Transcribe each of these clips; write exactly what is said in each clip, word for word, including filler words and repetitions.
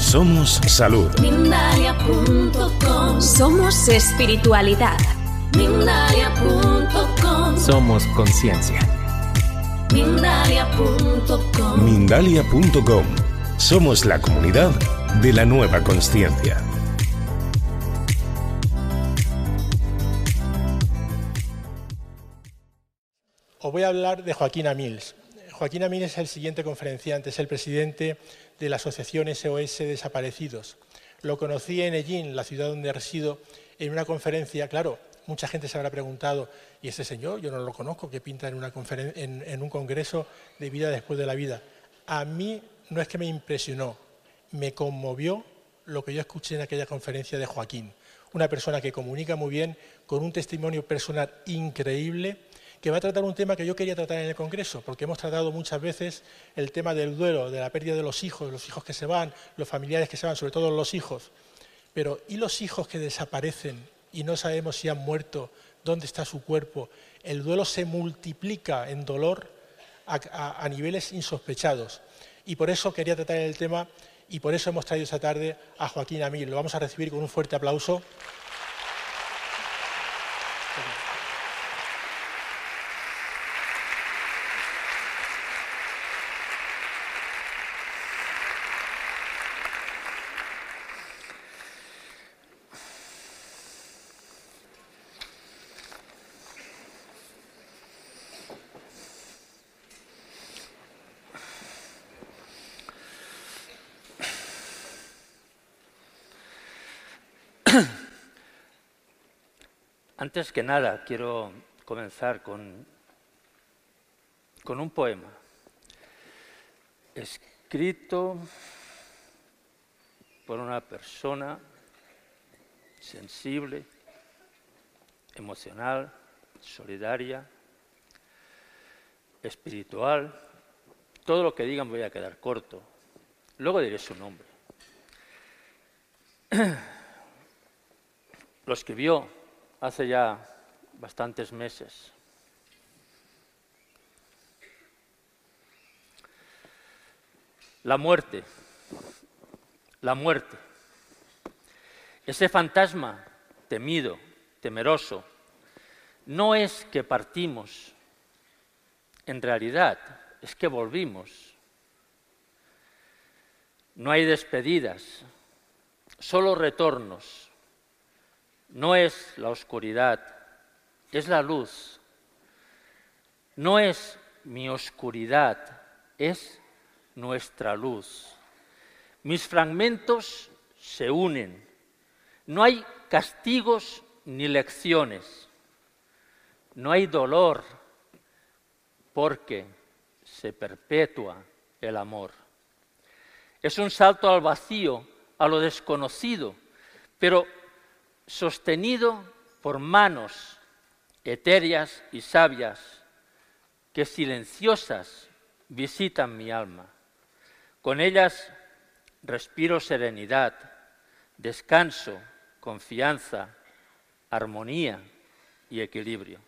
Somos salud. Mindalia punto com. Somos espiritualidad. Mindalia punto com. Somos conciencia. Mindalia punto com. Mindalia punto com. Somos la comunidad de la nueva consciencia. Os voy a hablar de Joaquín Amils. Joaquín Amils es el siguiente conferenciante, es el presidente de la Asociación S O S Desaparecidos. Lo conocí en Ellín, la ciudad donde resido, en una conferencia. Claro, mucha gente se habrá preguntado, ¿y ese señor? Yo no lo conozco, ¿qué pinta en, una conferen- en, en un congreso de vida después de la vida? A mí no es que me impresionó, me conmovió lo que yo escuché en aquella conferencia de Joaquín. Una persona que comunica muy bien, con un testimonio personal increíble, que va a tratar un tema que yo quería tratar en el Congreso, porque hemos tratado muchas veces el tema del duelo, de la pérdida de los hijos, los hijos que se van, los familiares que se van, sobre todo los hijos. Pero ¿y los hijos que desaparecen y no sabemos si han muerto, dónde está su cuerpo? El duelo se multiplica en dolor a, a, a niveles insospechados. Y por eso quería tratar el tema y por eso hemos traído esta tarde a Joaquín Amils. Lo vamos a recibir con un fuerte aplauso. Antes que nada, quiero comenzar con, con un poema escrito por una persona sensible, emocional, solidaria, espiritual. Todo lo que digan voy a quedar corto. Luego diré su nombre. Lo escribió hace ya bastantes meses. La muerte, la muerte, ese fantasma temido, temeroso, no es que partimos, en realidad es que volvimos. No hay despedidas, solo retornos. No es la oscuridad, es la luz. No es mi oscuridad, es nuestra luz. Mis fragmentos se unen. No hay castigos ni lecciones. No hay dolor porque se perpetúa el amor. Es un salto al vacío, a lo desconocido, pero sostenido por manos etéreas y sabias que silenciosas visitan mi alma. Con ellas respiro serenidad, descanso, confianza, armonía y equilibrio.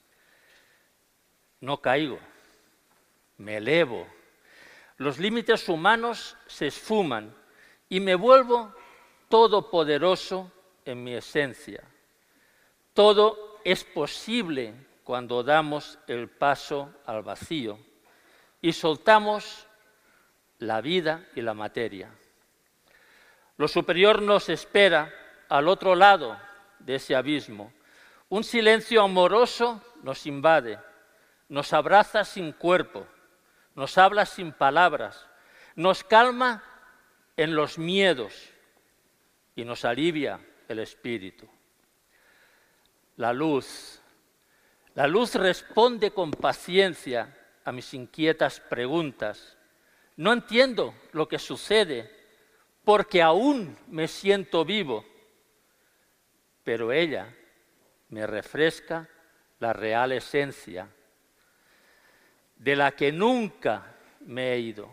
No caigo, me elevo. Los límites humanos se esfuman y me vuelvo todopoderoso en mi esencia. Todo es posible cuando damos el paso al vacío y soltamos la vida y la materia. Lo superior nos espera al otro lado de ese abismo. Un silencio amoroso nos invade, nos abraza sin cuerpo, nos habla sin palabras, nos calma en los miedos y nos alivia el espíritu. La luz, la luz responde con paciencia a mis inquietas preguntas. No entiendo lo que sucede porque aún me siento vivo, pero ella me refresca la real esencia de la que nunca me he ido.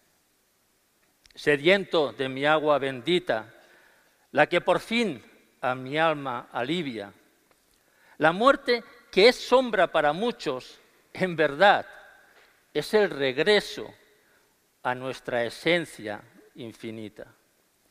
Sediento de mi agua bendita, la que por fin a mi alma alivia. La muerte, que es sombra para muchos, en verdad es el regreso a nuestra esencia infinita.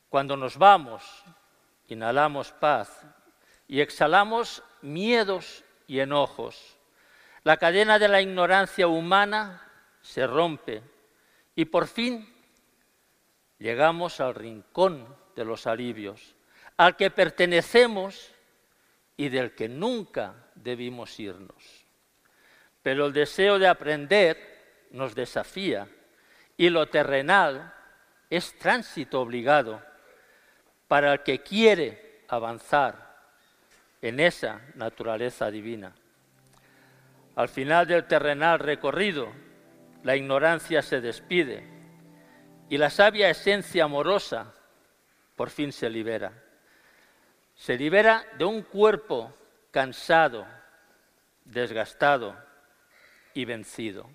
Cuando nos vamos, inhalamos paz y exhalamos miedos y enojos. La cadena de la ignorancia humana se rompe y por fin llegamos al rincón de los alivios, al que pertenecemos y del que nunca debimos irnos. Pero el deseo de aprender nos desafía y lo terrenal es tránsito obligado para el que quiere avanzar en esa naturaleza divina. Al final del terrenal recorrido, la ignorancia se despide y la sabia esencia amorosa por fin se libera. Se libera de un cuerpo cansado, desgastado y vencido.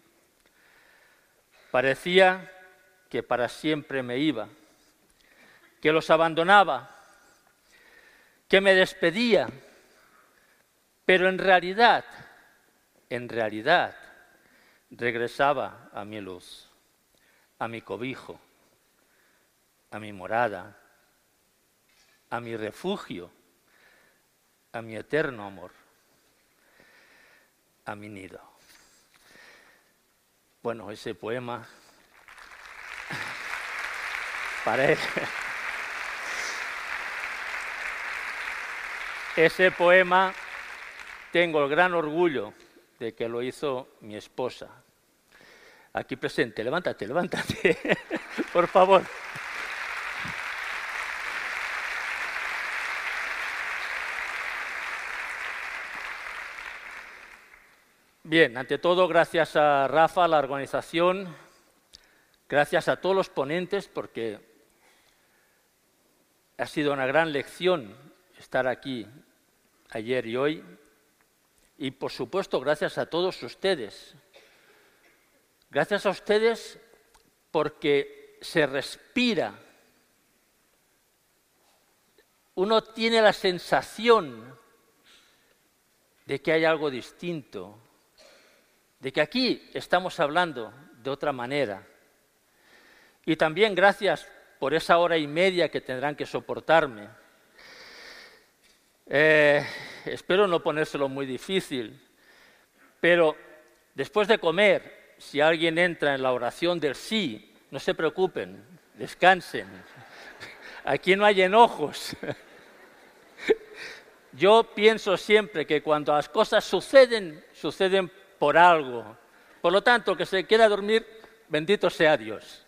Parecía que para siempre me iba, que los abandonaba, que me despedía, pero en realidad, en realidad, regresaba a mi luz, a mi cobijo, a mi morada, a mi refugio, a mi eterno amor, a mi nido. Bueno, ese poema para ese poema tengo el gran orgullo de que lo hizo mi esposa. Aquí presente, levántate, levántate, por favor. Bien, ante todo, gracias a Rafa, a la organización, gracias a todos los ponentes, porque ha sido una gran lección estar aquí ayer y hoy. Y, por supuesto, gracias a todos ustedes. Gracias a ustedes porque se respira. Uno tiene la sensación de que hay algo distinto, de que aquí estamos hablando de otra manera. Y también gracias por esa hora y media que tendrán que soportarme. Eh, espero no ponérselo muy difícil, pero después de comer, si alguien entra en la oración del sí, no se preocupen, descansen. Aquí no hay enojos. Yo pienso siempre que cuando las cosas suceden, suceden por algo. Por lo tanto, el que se quiera dormir, bendito sea Dios.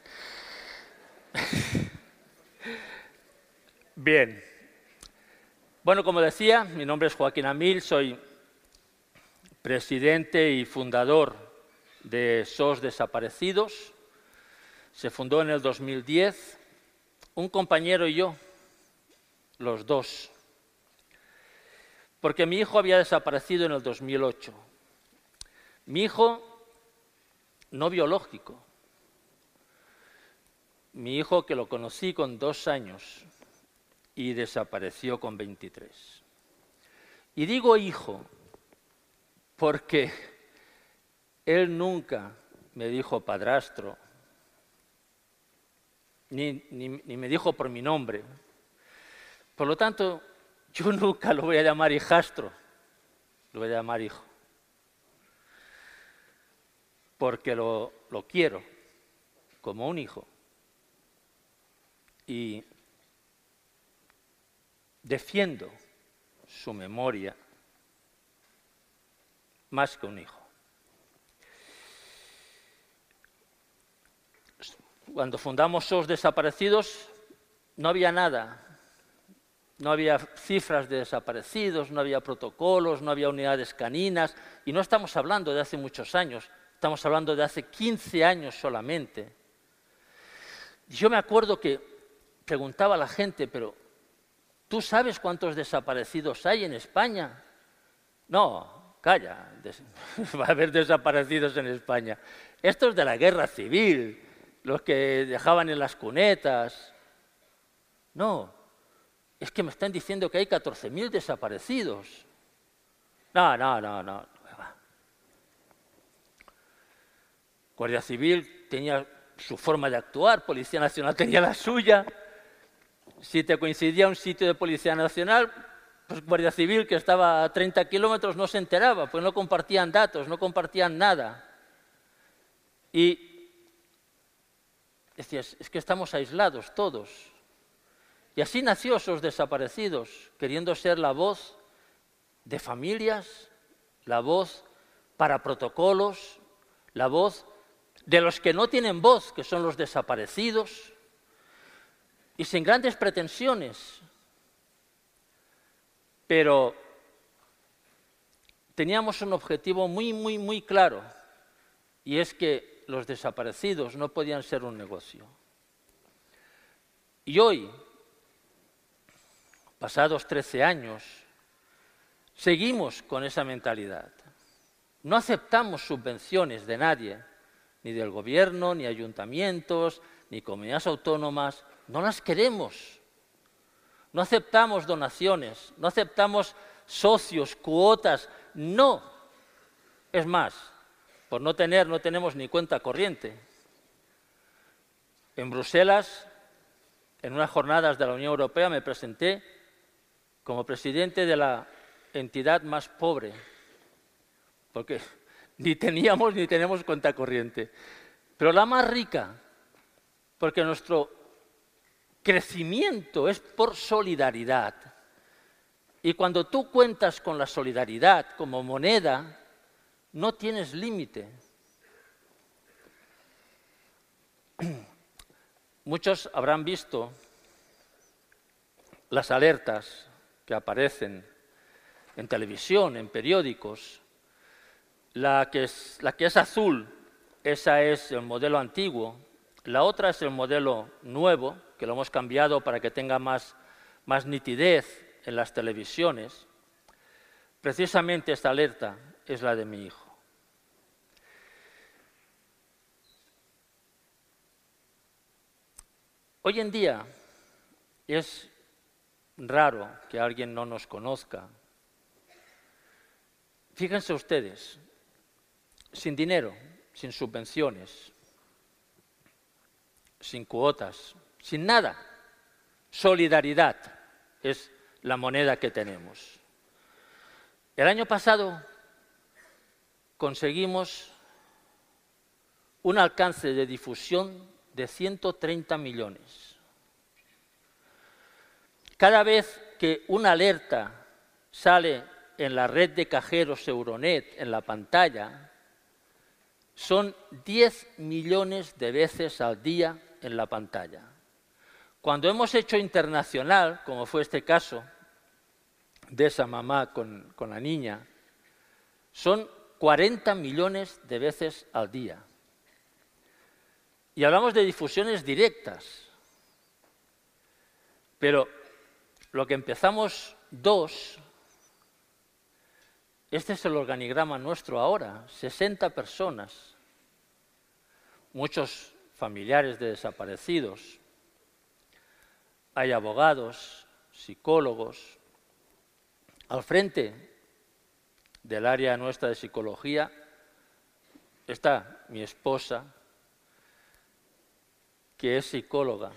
Bien. Bueno, como decía, mi nombre es Joaquín Amil, soy presidente y fundador de S O S Desaparecidos. Se fundó en el dos mil diez. Un compañero y yo, los dos. Porque mi hijo había desaparecido en el dos mil ocho. Mi hijo no biológico. Mi hijo que lo conocí con dos años y desapareció con veintitrés. Y digo hijo porque él nunca me dijo padrastro, ni, ni, ni me dijo por mi nombre. Por lo tanto, yo nunca lo voy a llamar hijastro, lo voy a llamar hijo. Porque lo, lo quiero como un hijo. Y defiendo su memoria más que un hijo. Cuando fundamos S O S Desaparecidos no había nada. No había cifras de desaparecidos, no había protocolos, no había unidades caninas. Y no estamos hablando de hace muchos años, estamos hablando de hace quince años solamente. Yo me acuerdo que preguntaba a la gente, pero ¿tú sabes cuántos desaparecidos hay en España? No, calla, va a haber desaparecidos en España. Estos de la guerra civil, los que dejaban en las cunetas. No, es que me están diciendo que hay catorce mil desaparecidos. No, no, no, no. Guardia Civil tenía su forma de actuar, Policía Nacional tenía la suya. Si te coincidía un sitio de Policía Nacional, pues Guardia Civil, que estaba a treinta kilómetros, no se enteraba, pues no compartían datos, no compartían nada. Y decías, es que estamos aislados todos. Y así nació Sos Desaparecidos, queriendo ser la voz de familias, la voz para protocolos, la voz de los que no tienen voz, que son los desaparecidos, y sin grandes pretensiones. Pero teníamos un objetivo muy, muy, muy claro, y es que los desaparecidos no podían ser un negocio. Y hoy, pasados trece años, seguimos con esa mentalidad. No aceptamos subvenciones de nadie, ni del gobierno, ni ayuntamientos, ni comunidades autónomas. No las queremos. No aceptamos donaciones, no aceptamos socios, cuotas, no. Es más, por no tener, no tenemos ni cuenta corriente. En Bruselas, en unas jornadas de la Unión Europea, me presenté como presidente de la entidad más pobre, porque ni teníamos ni tenemos cuenta corriente, pero la más rica, porque nuestro crecimiento es por solidaridad. Y cuando tú cuentas con la solidaridad como moneda, no tienes límite. Muchos habrán visto las alertas que aparecen en televisión, en periódicos. La que es, la que es azul, esa es el modelo antiguo. La otra es el modelo nuevo, que lo hemos cambiado para que tenga más, más nitidez en las televisiones. Precisamente esta alerta es la de mi hijo. Hoy en día es raro que alguien no nos conozca. Fíjense ustedes, sin dinero, sin subvenciones, sin cuotas, sin nada, solidaridad es la moneda que tenemos. El año pasado conseguimos un alcance de difusión de ciento treinta millones. Cada vez que una alerta sale en la red de cajeros Euronet, en la pantalla, son diez millones de veces al día en la pantalla. Cuando hemos hecho internacional, como fue este caso de esa mamá con, con la niña, son cuarenta millones de veces al día. Y hablamos de difusiones directas. Pero lo que empezamos dos, este es el organigrama nuestro ahora, sesenta personas, muchos familiares de desaparecidos, hay abogados, psicólogos. Al frente del área nuestra de psicología está mi esposa, que es psicóloga,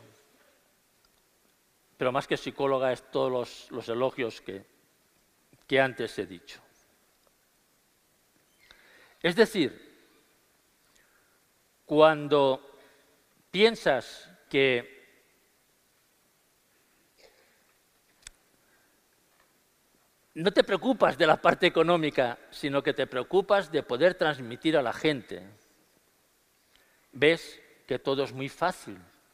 pero más que psicóloga es todos los, los elogios que, que antes he dicho. Es decir, cuando piensas que no te preocupas de la parte económica, sino que te preocupas de poder transmitir a la gente, ves que todo es muy fácil.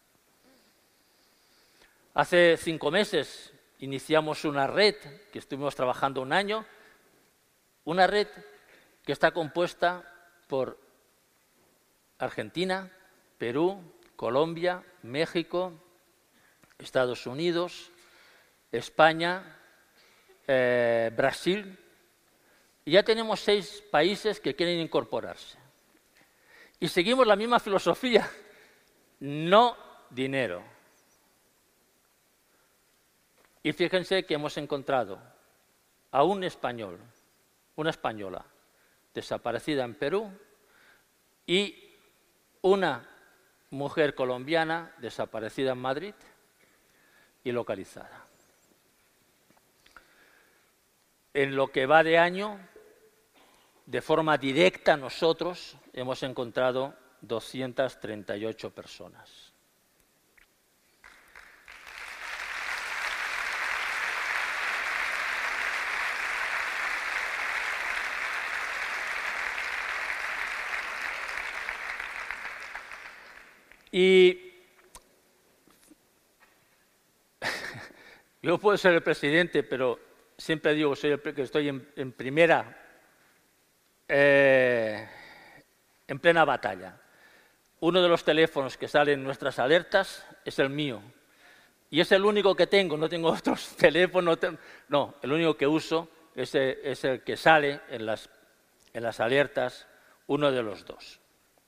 Hace cinco meses iniciamos una red que estuvimos trabajando un año, una red que está compuesta por Argentina, Perú, Colombia, México, Estados Unidos, España, eh, Brasil, y ya tenemos seis países que quieren incorporarse. Y seguimos la misma filosofía, no dinero. Y fíjense que hemos encontrado a un español, una española, desaparecida en Perú, y una mujer colombiana desaparecida en Madrid, y localizada. En lo que va de año, de forma directa nosotros hemos encontrado doscientas treinta y ocho personas. Y yo puedo ser el presidente, pero siempre digo que, soy el, que estoy en, en primera, eh, en plena batalla. Uno de los teléfonos que salen en nuestras alertas es el mío. Y es el único que tengo, no tengo otros teléfonos. No, el único que uso es el, es el que sale en las, en las alertas, uno de los dos.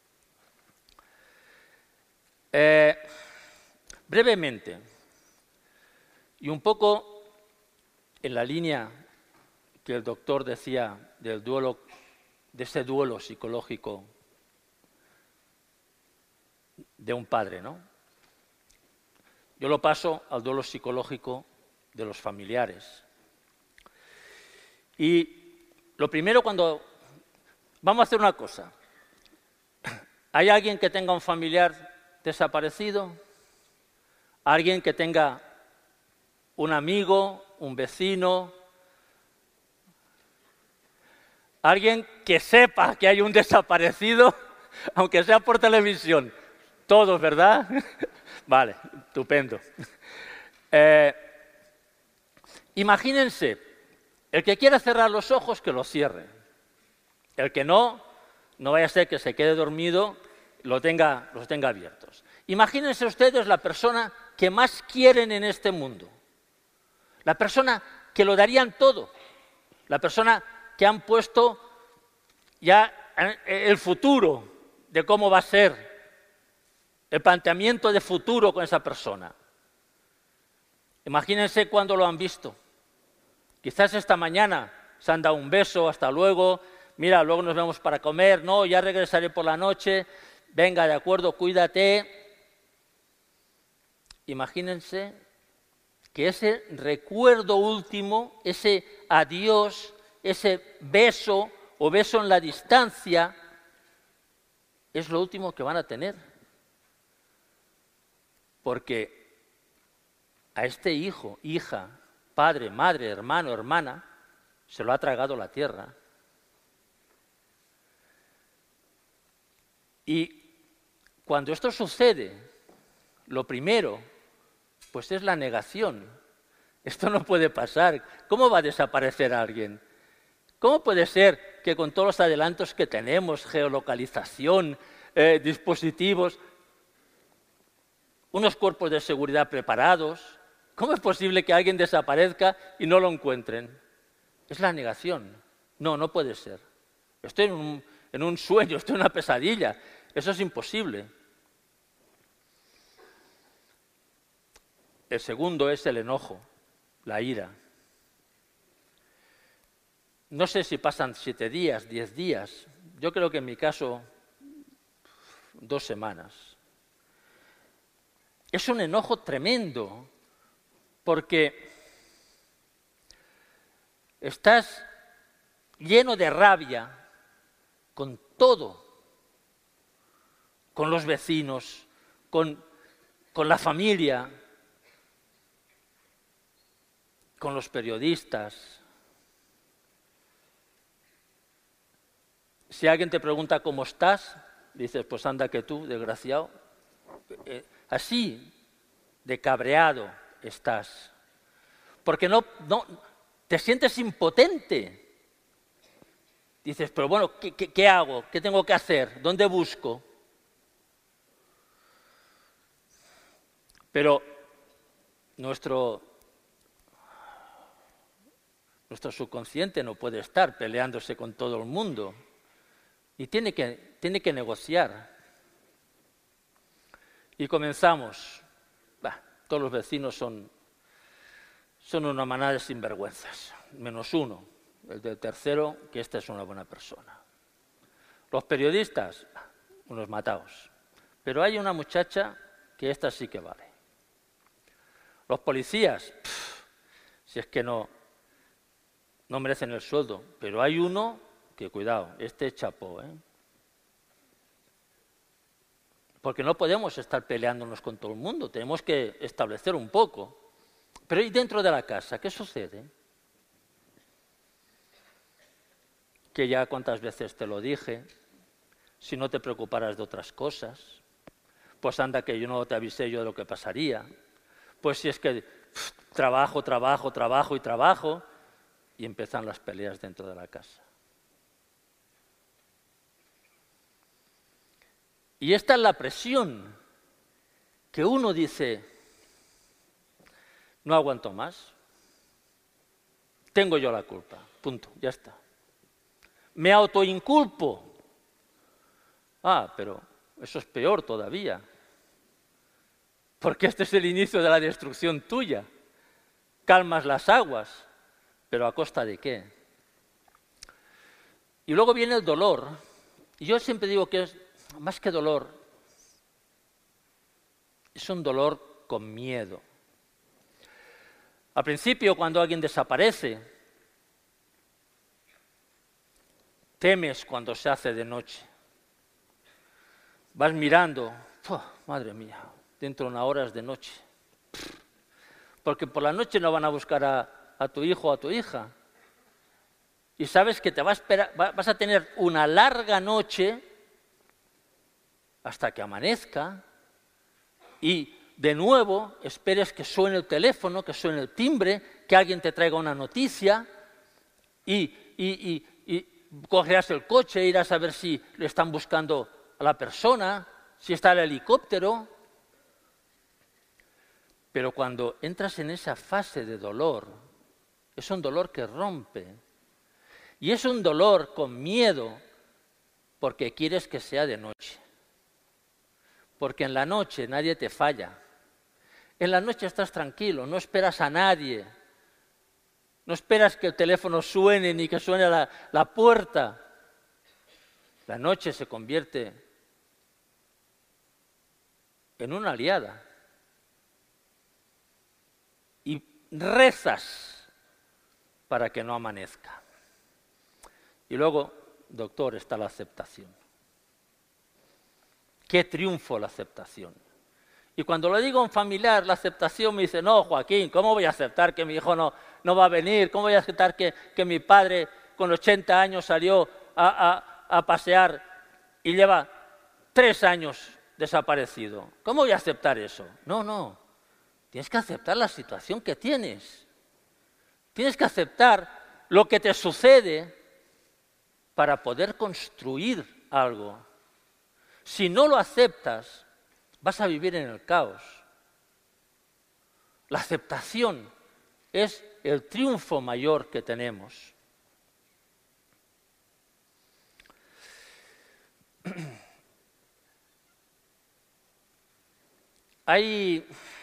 Eh, brevemente, y un poco en la línea que el doctor decía del duelo, de ese duelo psicológico de un padre, ¿no? Yo lo paso al duelo psicológico de los familiares. Y lo primero, cuando vamos a hacer una cosa, ¿hay alguien que tenga un familiar desaparecido? ¿Alguien que tenga un amigo, un vecino? ¿Alguien que sepa que hay un desaparecido, aunque sea por televisión? Todos, ¿verdad? Vale, estupendo. Eh, imagínense, el que quiera cerrar los ojos, que los cierre. El que no, no vaya a ser que se quede dormido, lo tenga, los tenga abiertos. Imagínense ustedes la persona que más quieren en este mundo. La persona que lo darían todo. La persona que han puesto ya el futuro de cómo va a ser, el planteamiento de futuro con esa persona. Imagínense cuando lo han visto. Quizás esta mañana se han dado un beso, hasta luego, mira, luego nos vemos para comer, no, ya regresaré por la noche, venga, de acuerdo, cuídate. Imagínense que ese recuerdo último, ese adiós, ese beso o beso en la distancia, es lo último que van a tener. Porque a este hijo, hija, padre, madre, hermano, hermana, se lo ha tragado la tierra. Y cuando esto sucede, lo primero, pues es la negación. Esto no puede pasar. ¿Cómo va a desaparecer alguien? ¿Cómo puede ser que con todos los adelantos que tenemos, geolocalización, eh, dispositivos, unos cuerpos de seguridad preparados, cómo es posible que alguien desaparezca y no lo encuentren? Es la negación. No, no puede ser. Estoy en un, en un sueño, estoy en una pesadilla. Eso es imposible. El segundo es el enojo, la ira. No sé si pasan siete días, diez días. Yo creo que en mi caso, dos semanas. Es un enojo tremendo, porque estás lleno de rabia con todo, con los vecinos, con, con la familia, con los periodistas. Si alguien te pregunta cómo estás, dices, pues anda que tú, desgraciado. Eh, así de cabreado estás. Porque no, no te sientes impotente. Dices, pero bueno, ¿qué, qué, qué hago? ¿Qué tengo que hacer? ¿Dónde busco? Pero nuestro, nuestro subconsciente no puede estar peleándose con todo el mundo. Y tiene que, tiene que negociar. Y comenzamos. Bah, todos los vecinos son, son una manada de sinvergüenzas, menos uno, el del tercero, que esta es una buena persona. Los periodistas, unos mataos. Pero hay una muchacha que esta sí que vale. Los policías, pff, si es que no, no merecen el sueldo, pero hay uno que, cuidado, este chapó, ¿eh? Porque no podemos estar peleándonos con todo el mundo, tenemos que establecer un poco. Pero ¿y dentro de la casa qué sucede? Que ya cuántas veces te lo dije, si no te preocuparas de otras cosas, pues anda que yo no te avisé yo de lo que pasaría, pues si es que pff, trabajo, trabajo, trabajo y trabajo, y empiezan las peleas dentro de la casa. Y esta es la presión que uno dice, no aguanto más, tengo yo la culpa, punto, ya está. Me autoinculpo. Ah, pero eso es peor todavía, porque este es el inicio de la destrucción tuya. Calmas las aguas, pero ¿a costa de qué? Y luego viene el dolor. Y yo siempre digo que es más que dolor, es un dolor con miedo. Al principio, cuando alguien desaparece, temes cuando se hace de noche. Vas mirando, ¡oh, madre mía! Dentro de una hora es de noche. Porque por la noche no van a buscar a, a tu hijo o a tu hija. Y sabes que te va a esperar, va, vas a tener una larga noche hasta que amanezca y de nuevo esperes que suene el teléfono, que suene el timbre, que alguien te traiga una noticia y, y, y, y cogerás el coche, irás a ver si le están buscando a la persona, si está el helicóptero. Pero cuando entras en esa fase de dolor, es un dolor que rompe. Y es un dolor con miedo porque quieres que sea de noche. Porque en la noche nadie te falla. En la noche estás tranquilo, no esperas a nadie. No esperas que el teléfono suene ni que suene la, la puerta. La noche se convierte en una aliada. Y rezas para que no amanezca. Y luego, doctor, está la aceptación. ¡Qué triunfo la aceptación! Y cuando lo digo a un familiar, la aceptación, me dice, no, Joaquín, ¿cómo voy a aceptar que mi hijo no, no va a venir? ¿Cómo voy a aceptar que, que mi padre con ochenta años salió a, a, a pasear y lleva tres años desaparecido? ¿Cómo voy a aceptar eso? No, no. Tienes que aceptar la situación que tienes. Tienes que aceptar lo que te sucede para poder construir algo. Si no lo aceptas, vas a vivir en el caos. La aceptación es el triunfo mayor que tenemos. Hay,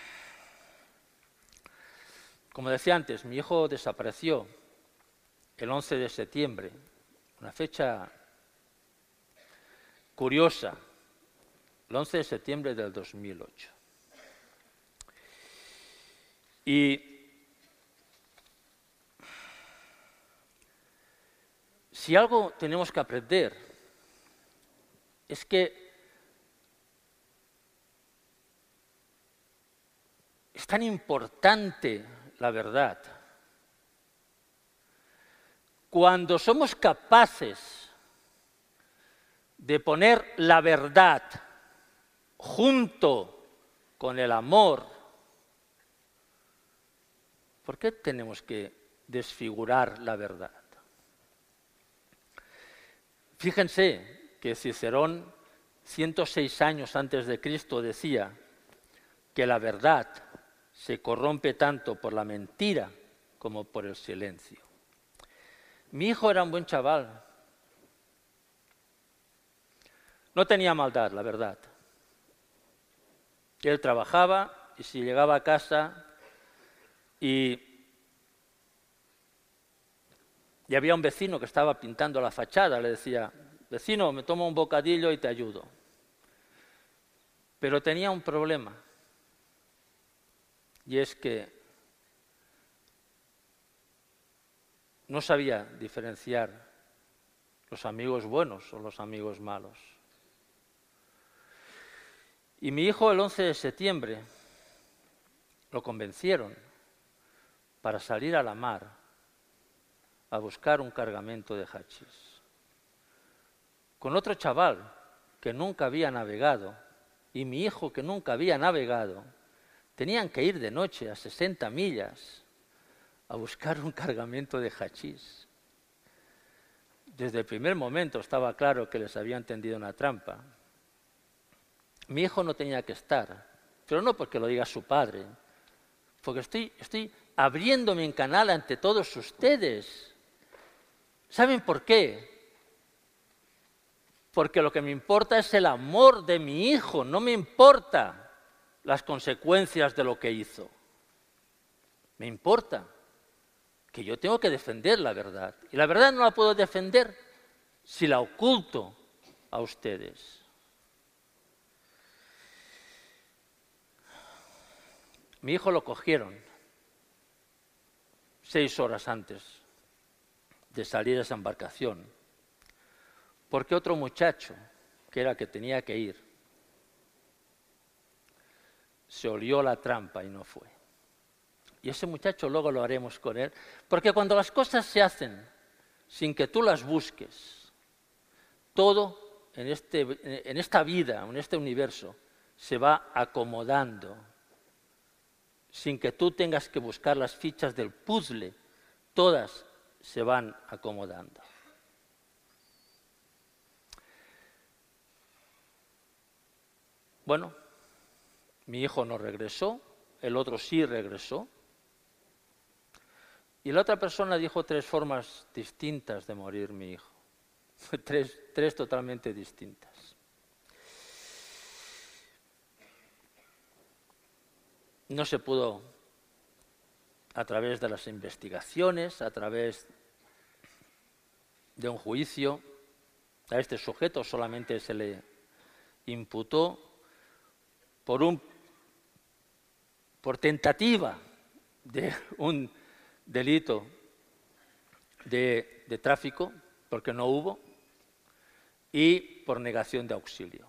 como decía antes, mi hijo desapareció el once de septiembre, una fecha curiosa, el once de septiembre del dos mil ocho. Y si algo tenemos que aprender es que es tan importante la verdad. Cuando somos capaces de poner la verdad junto con el amor, ¿por qué tenemos que desfigurar la verdad? Fíjense que Cicerón, ciento seis años antes de Cristo, decía que la verdad se corrompe tanto por la mentira como por el silencio. Mi hijo era un buen chaval. No tenía maldad, la verdad. Él trabajaba y si llegaba a casa y, y había un vecino que estaba pintando la fachada, le decía, vecino, me tomo un bocadillo y te ayudo. Pero tenía un problema. y es que no sabía diferenciar los amigos buenos o los amigos malos. Y mi hijo el once de septiembre lo convencieron para salir a la mar a buscar un cargamento de hachís. Con otro chaval que nunca había navegado y mi hijo que nunca había navegado, tenían que ir de noche a sesenta millas a buscar un cargamento de hachís. Desde el primer momento estaba claro que les habían tendido una trampa. Mi hijo no tenía que estar, pero no porque lo diga su padre, porque estoy, estoy abriéndome en canal ante todos ustedes. ¿Saben por qué? Porque lo que me importa es el amor de mi hijo, no me importa las consecuencias de lo que hizo. Me importa que yo tengo que defender la verdad. Y la verdad no la puedo defender si la oculto a ustedes. Mi hijo lo cogieron seis horas antes de salir a esa embarcación, porque otro muchacho, que era el que tenía que ir, se olió la trampa y no fue. Y ese muchacho luego lo haremos con él, porque cuando las cosas se hacen sin que tú las busques, todo en, este, en esta vida, en este universo, se va acomodando, sin que tú tengas que buscar las fichas del puzzle, todas se van acomodando. Bueno, mi hijo no regresó, el otro sí regresó, y la otra persona dijo tres formas distintas de morir mi hijo, tres, tres totalmente distintas. No se pudo, a través de las investigaciones, a través de un juicio, a este sujeto solamente se le imputó por un por tentativa de un delito de, de tráfico, porque no hubo, y por negación de auxilio.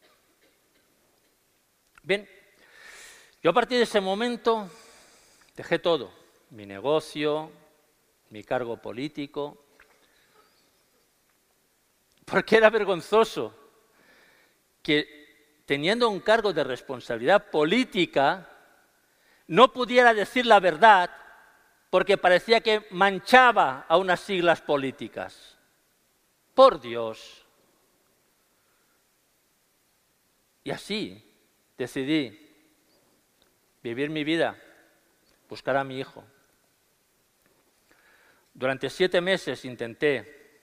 Bien, yo a partir de ese momento dejé todo, mi negocio, mi cargo político, porque era vergonzoso que teniendo un cargo de responsabilidad política no pudiera decir la verdad porque parecía que manchaba a unas siglas políticas. Por Dios. Y así decidí vivir mi vida, buscar a mi hijo. Durante siete meses intenté,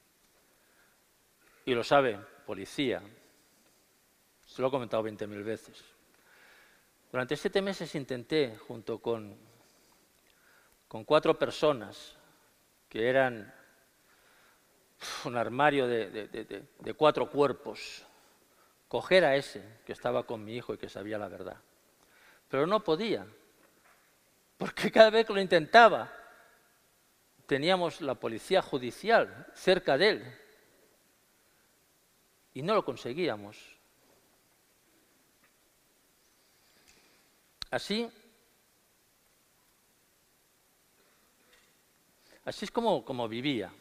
y lo sabe, policía, se lo he comentado veinte mil veces, durante siete meses intenté, junto con, con cuatro personas, que eran un armario de, de, de, de cuatro cuerpos, coger a ese que estaba con mi hijo y que sabía la verdad. Pero no podía, porque cada vez que lo intentaba, teníamos la policía judicial cerca de él y no lo conseguíamos. Así, así es como, como vivía.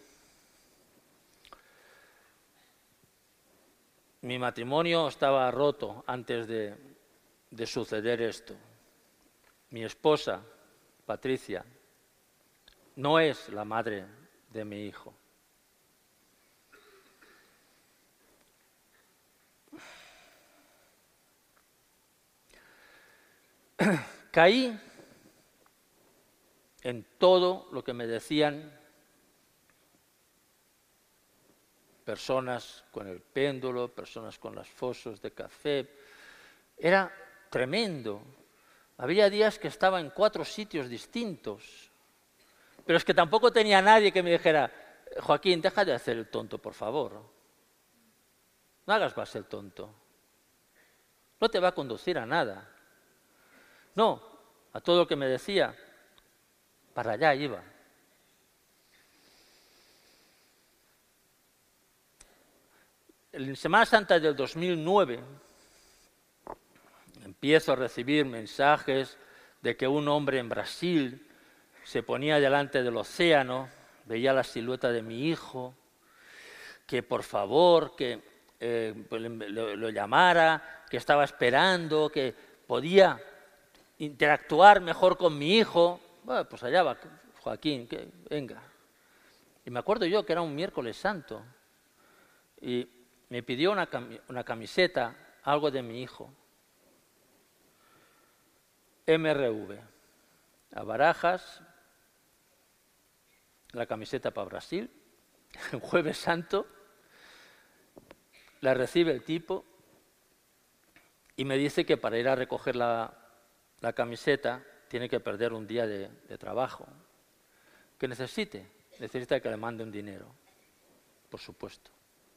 Mi matrimonio estaba roto antes de, de suceder esto. Mi esposa, Patricia, no es la madre de mi hijo. Caí en todo lo que me decían personas con el péndulo, personas con las fosos de café. Era tremendo. Había días que estaba en cuatro sitios distintos. Pero es que tampoco tenía nadie que me dijera, Joaquín, deja de hacer el tonto, por favor. No hagas más el tonto. No te va a conducir a nada. No, a todo lo que me decía, para allá iba. En Semana Santa del dos mil nueve empiezo a recibir mensajes de que un hombre en Brasil se ponía delante del océano, veía la silueta de mi hijo, que por favor, que eh, lo, lo llamara, que estaba esperando, que podía interactuar mejor con mi hijo. Bueno, pues allá va Joaquín, que venga. Y me acuerdo yo que era un miércoles santo y me pidió una, cami una camiseta, algo de mi hijo. M R V, a Barajas, la camiseta para Brasil, el Jueves Santo, la recibe el tipo y me dice que para ir a recoger la, la camiseta tiene que perder un día de, de trabajo. ¿Qué necesite? Necesita que le mande un dinero, por supuesto.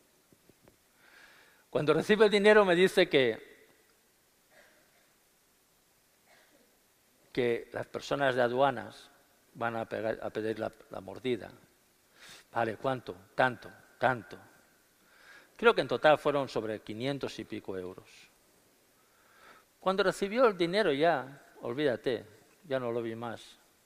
Cuando recibe el dinero me dice que que las personas de aduanas van a, pegar, a pedir la, la mordida. Vale, ¿cuánto? Tanto, tanto. Creo que en total fueron sobre quinientos y pico euros. Cuando recibió el dinero ya, olvídate, ya no lo vi más.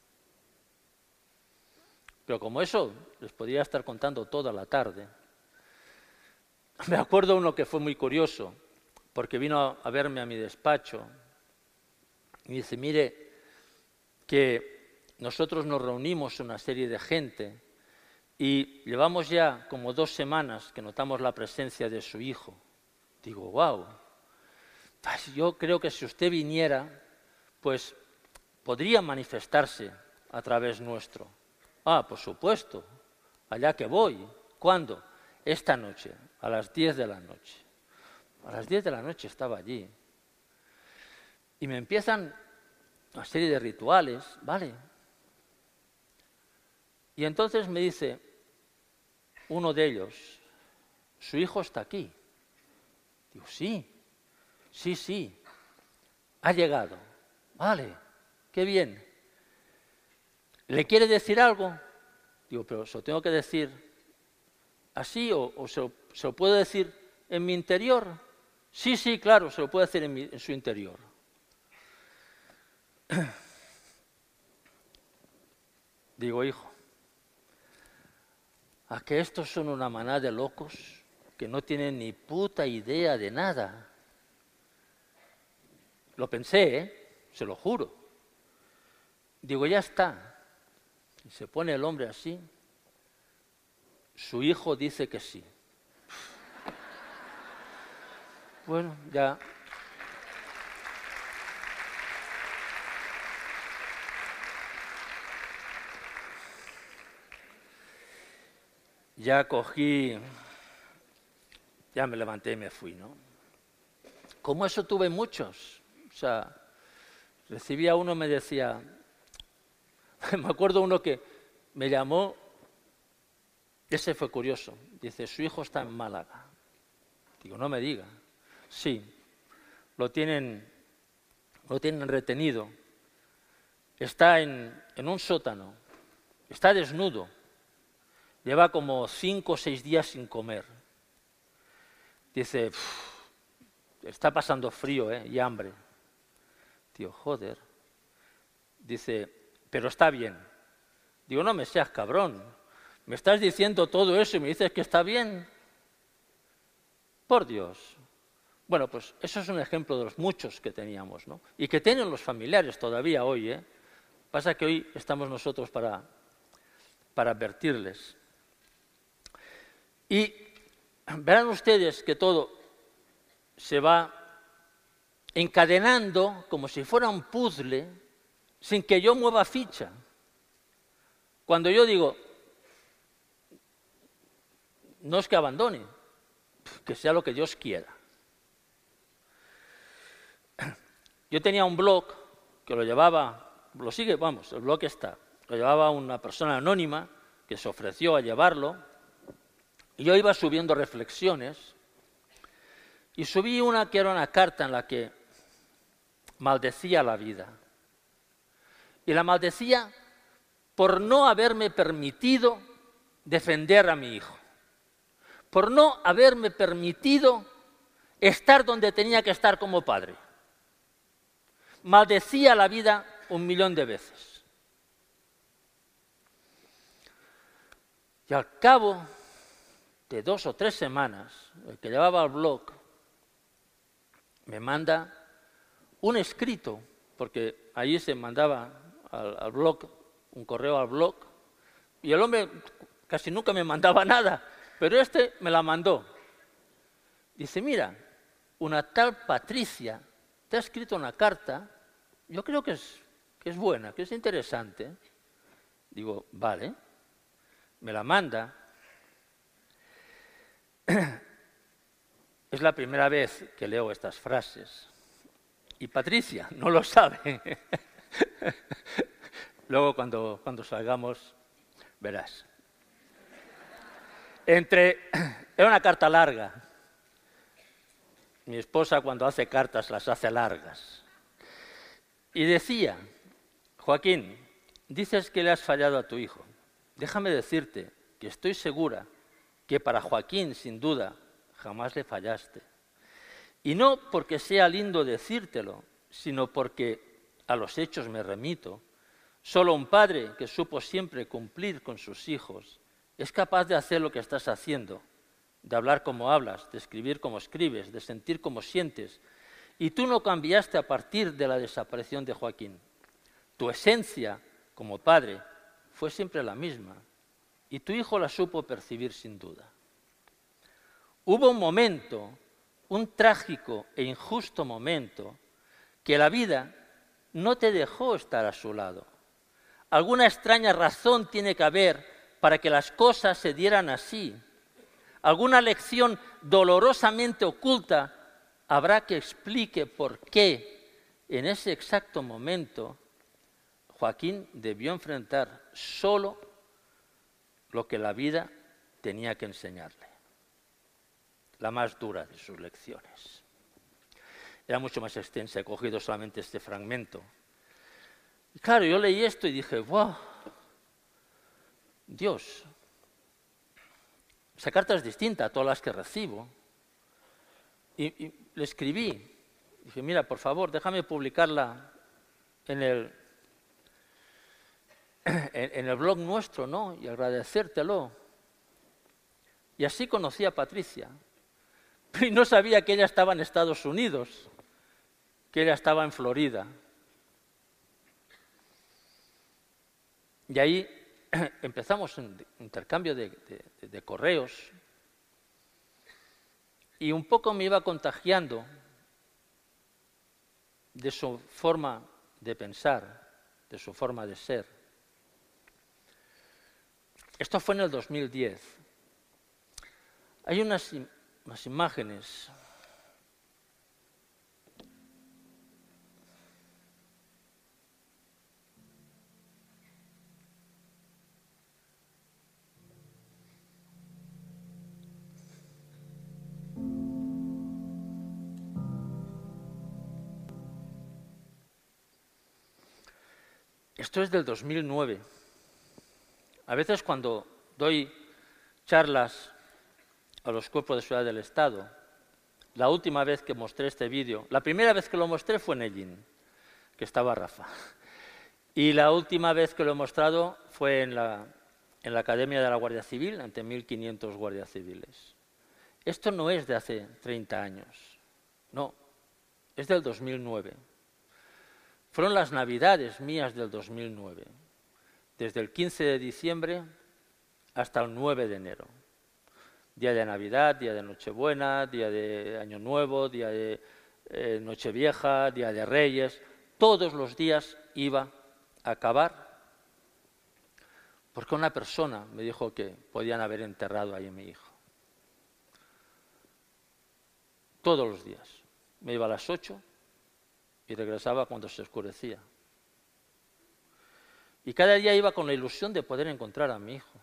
Pero como eso, les podría estar contando toda la tarde. Me acuerdo uno que fue muy curioso, porque vino a verme a mi despacho y dice, mire, que nosotros nos reunimos una serie de gente y llevamos ya como dos semanas que notamos la presencia de su hijo. Digo, wow, yo creo que si usted viniera, pues podría manifestarse a través nuestro. Ah, por supuesto, allá que voy. ¿Cuándo? Esta noche, a las diez de la noche. A las diez de la noche estaba allí. Y me empiezan una serie de rituales, ¿vale? Y entonces me dice uno de ellos, su hijo está aquí. Digo, sí, sí, sí, ha llegado. Vale, qué bien. ¿Le quiere decir algo? Digo, pero ¿se lo tengo que decir así o, o se, lo, se lo puedo decir en mi interior? Sí, sí, claro, se lo puede decir en, mi, en su interior. Digo, hijo, ¿a que estos son una manada de locos que no tienen ni puta idea de nada? Lo pensé, ¿eh? Se lo juro. Digo, ya está. Y se pone el hombre así. Su hijo dice que sí. Bueno, ya. Ya cogí, ya me levanté y me fui, ¿no? Como eso tuve muchos. O sea, recibía uno y me decía, me acuerdo uno que me llamó, ese fue curioso, dice, su hijo está en Málaga. Digo, no me diga. Sí, lo tienen, lo tienen retenido. Está en, en un sótano, está desnudo. Lleva como cinco o seis días sin comer. Dice, está pasando frío, ¿eh? Y hambre. Tío, joder. Dice, pero está bien. Digo, no me seas cabrón. Me estás diciendo todo eso y me dices que está bien. Por Dios. Bueno, pues eso es un ejemplo de los muchos que teníamos, ¿no? Y que tienen los familiares todavía hoy, ¿eh? Pasa que hoy estamos nosotros para, para advertirles. Y verán ustedes que todo se va encadenando como si fuera un puzzle sin que yo mueva ficha. Cuando yo digo, no es que abandone, que sea lo que Dios quiera. Yo tenía un blog que lo llevaba, lo sigue, vamos, el blog está, lo llevaba una persona anónima que se ofreció a llevarlo. Y yo iba subiendo reflexiones y subí una que era una carta en la que maldecía la vida. Y la maldecía por no haberme permitido defender a mi hijo, por no haberme permitido estar donde tenía que estar como padre. Maldecía la vida un millón de veces. Y al cabo de dos o tres semanas, el que llevaba el blog me manda un escrito, porque allí se mandaba al, al blog, un correo al blog, y el hombre casi nunca me mandaba nada, pero este me la mandó. Dice, mira, una tal Patricia te ha escrito una carta, yo creo que es, que es buena, que es interesante. Digo, vale, me la manda. Es la primera vez que leo estas frases. Y Patricia no lo sabe. Luego cuando, cuando salgamos, verás. Entre, era una carta larga. Mi esposa cuando hace cartas las hace largas. Y decía, Joaquín, dices que le has fallado a tu hijo. Déjame decirte que estoy segura que para Joaquín, sin duda, jamás le fallaste. Y no porque sea lindo decírtelo, sino porque a los hechos me remito. Solo un padre que supo siempre cumplir con sus hijos es capaz de hacer lo que estás haciendo, de hablar como hablas, de escribir como escribes, de sentir como sientes. Y tú no cambiaste a partir de la desaparición de Joaquín. Tu esencia como padre fue siempre la misma y tu hijo la supo percibir sin duda. Hubo un momento, un trágico e injusto momento, que la vida no te dejó estar a su lado. Alguna extraña razón tiene que haber para que las cosas se dieran así. Alguna lección dolorosamente oculta habrá que explique por qué en ese exacto momento Joaquín debió enfrentar solo lo que la vida tenía que enseñarle. La más dura de sus lecciones. Era mucho más extensa, he cogido solamente este fragmento. Y claro, yo leí esto y dije, ¡wow! Dios, esa carta es distinta a todas las que recibo. Y, y le escribí, dije, mira, por favor, déjame publicarla en el, en, en el blog nuestro, ¿no? Y agradecértelo. Y así conocí a Patricia. Y no sabía que ella estaba en Estados Unidos, que ella estaba en Florida. Y ahí empezamos un intercambio de, de, de correos y un poco me iba contagiando de su forma de pensar, de su forma de ser. Esto fue en el dos mil diez. Hay unas, unas imágenes Esto es del dos mil nueve. A veces cuando doy charlas a los cuerpos de seguridad del Estado, la última vez que mostré este vídeo, la primera vez que lo mostré fue en Ellín, que estaba Rafa. Y la última vez que lo he mostrado fue en la, en la Academia de la Guardia Civil, ante mil quinientos guardias civiles. Esto no es de hace treinta años, no, es del dos mil nueve. Fueron las Navidades mías del dos mil nueve, desde el quince de diciembre hasta el nueve de enero. Día de Navidad, día de Nochebuena, día de Año Nuevo, día de eh, Nochevieja, día de Reyes. Todos los días iba a acabar porque una persona me dijo que podían haber enterrado ahí a mi hijo. Todos los días. Me iba a las ocho y regresaba cuando se oscurecía. Y cada día iba con la ilusión de poder encontrar a mi hijo.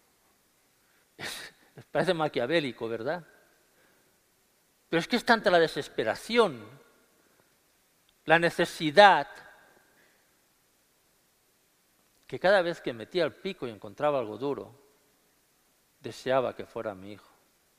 Parece maquiavélico, ¿verdad? Pero es que es tanta la desesperación, la necesidad que cada vez que metía el pico y encontraba algo duro, deseaba que fuera mi hijo.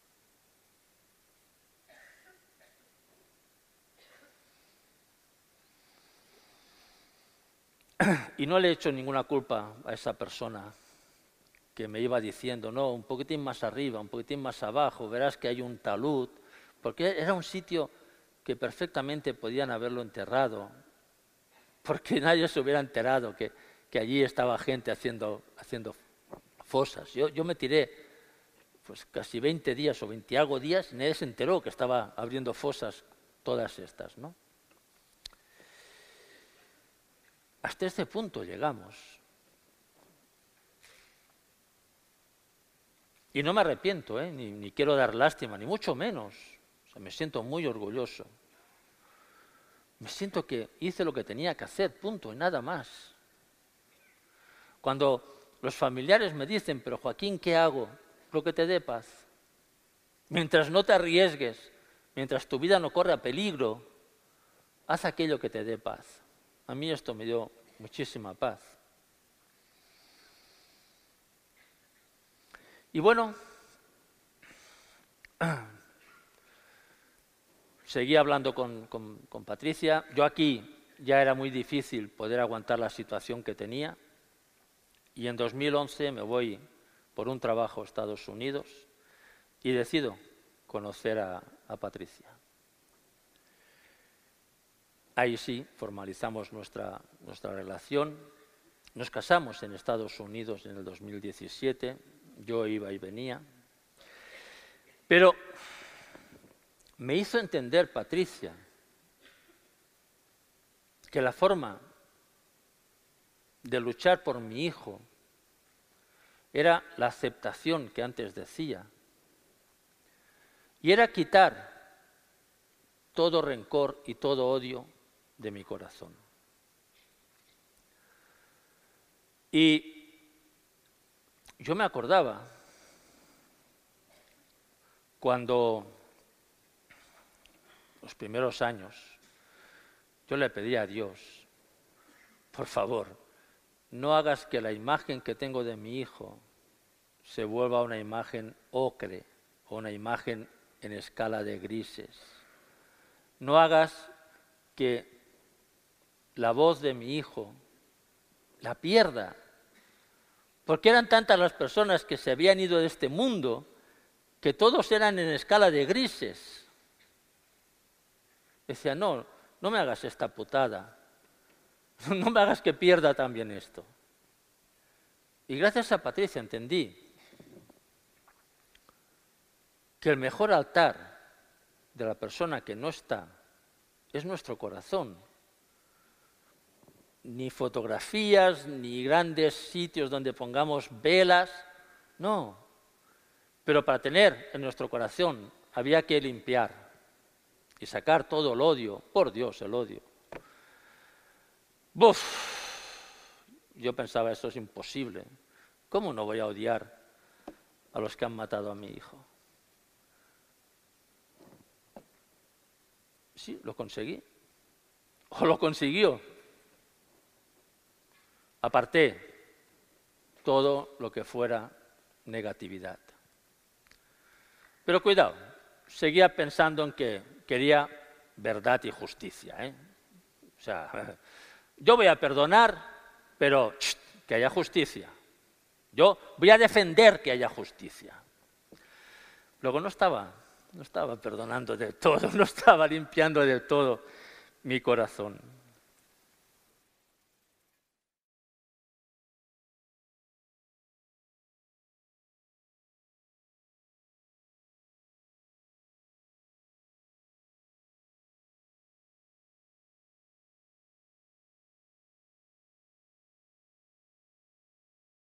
Y no le he hecho ninguna culpa a esa persona que me iba diciendo, no, un poquitín más arriba, un poquitín más abajo, verás que hay un talud, porque era un sitio que perfectamente podían haberlo enterrado, porque nadie se hubiera enterado que, que allí estaba gente haciendo, haciendo fosas. Yo, yo me tiré pues, casi veinte días o veinte y algo días y nadie se enteró que estaba abriendo fosas todas estas, ¿no? Hasta este punto llegamos. Y no me arrepiento, ¿eh? ni, ni quiero dar lástima, ni mucho menos. O sea, me siento muy orgulloso. Me siento que hice lo que tenía que hacer, punto, y nada más. Cuando los familiares me dicen, pero Joaquín, ¿qué hago? Lo que te dé paz. Mientras no te arriesgues, mientras tu vida no corre a peligro, haz aquello que te dé paz. A mí esto me dio muchísima paz. Y bueno, seguí hablando con, con, con Patricia. Yo aquí ya era muy difícil poder aguantar la situación que tenía. Y en dos mil once me voy por un trabajo a Estados Unidos y decido conocer a, a Patricia. Ahí sí, formalizamos nuestra, nuestra relación. Nos casamos en Estados Unidos en el dos mil diecisiete. Yo iba y venía. Pero me hizo entender Patricia que la forma de luchar por mi hijo era la aceptación que antes decía. Y era quitar todo rencor y todo odio de mi corazón. Y yo me acordaba cuando los primeros años yo le pedí a Dios, por favor, no hagas que la imagen que tengo de mi hijo se vuelva una imagen ocre o una imagen en escala de grises. No hagas que la voz de mi hijo la pierda, porque eran tantas las personas que se habían ido de este mundo que todos eran en escala de grises. Decía, no, no me hagas esta putada, no me hagas que pierda también esto. Y gracias a Patricia entendí que el mejor altar de la persona que no está es nuestro corazón. Ni fotografías, ni grandes sitios donde pongamos velas, no. Pero para tener en nuestro corazón había que limpiar y sacar todo el odio, por Dios, el odio. ¡Buf! Yo pensaba, esto es imposible. ¿Cómo no voy a odiar a los que han matado a mi hijo? Sí, lo conseguí. O lo consiguió. Aparté todo lo que fuera negatividad. Pero cuidado, seguía pensando en que quería verdad y justicia, ¿eh? O sea, yo voy a perdonar, pero ¡cht!, que haya justicia. Yo voy a defender que haya justicia. Luego no estaba, no estaba perdonando del todo, no estaba limpiando del todo mi corazón.